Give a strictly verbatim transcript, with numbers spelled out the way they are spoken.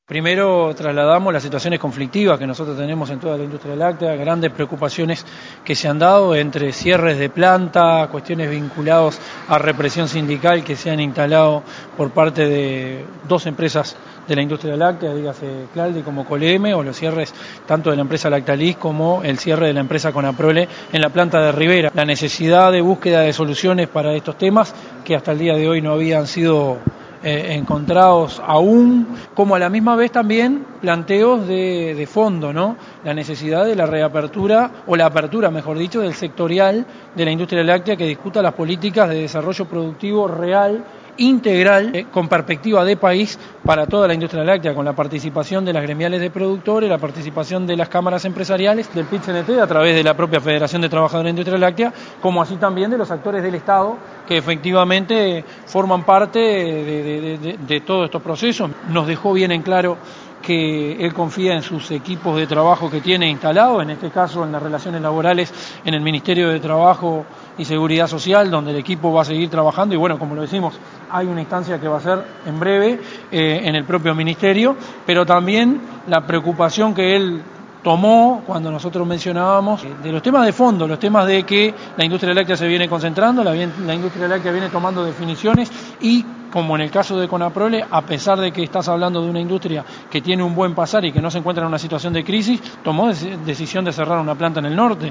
Primero trasladamos las situaciones conflictivas que nosotros tenemos en toda la industria láctea, grandes preocupaciones que se han dado entre cierres de planta, cuestiones vinculadas a represión sindical que se han instalado por parte de dos empresas de la industria láctea, dígase Clalde como Coleme, o los cierres tanto de la empresa Lactalis como el cierre de la empresa Conaprole en la planta de Rivera. La necesidad de búsqueda de soluciones para estos temas que hasta el día de hoy no habían sido Eh, encontrados aún, como a la misma vez también planteos de, de fondo, ¿no? La necesidad de la reapertura, o la apertura, mejor dicho, del sectorial de la industria láctea que discuta las políticas de desarrollo productivo real, integral, eh, con perspectiva de país para toda la industria láctea, con la participación de las gremiales de productores, la participación de las cámaras empresariales, del P I T C N T a través de la propia Federación de Trabajadores de la Industria Láctea, como así también de los actores del Estado que efectivamente forman parte de, de, de, de, de todos estos procesos. Nos dejó bien en claro que él confía en sus equipos de trabajo que tiene instalados, en este caso en las relaciones laborales en el Ministerio de Trabajo y Seguridad Social, donde el equipo va a seguir trabajando y bueno, como lo decimos, hay una instancia que va a ser en breve eh, en el propio Ministerio, pero también la preocupación que él tomó cuando nosotros mencionábamos de los temas de fondo, los temas de que la industria láctea se viene concentrando, la, la industria láctea viene tomando definiciones y, como en el caso de Conaprole, a pesar de que estás hablando de una industria que tiene un buen pasar y que no se encuentra en una situación de crisis, tomó decisión de cerrar una planta en el norte.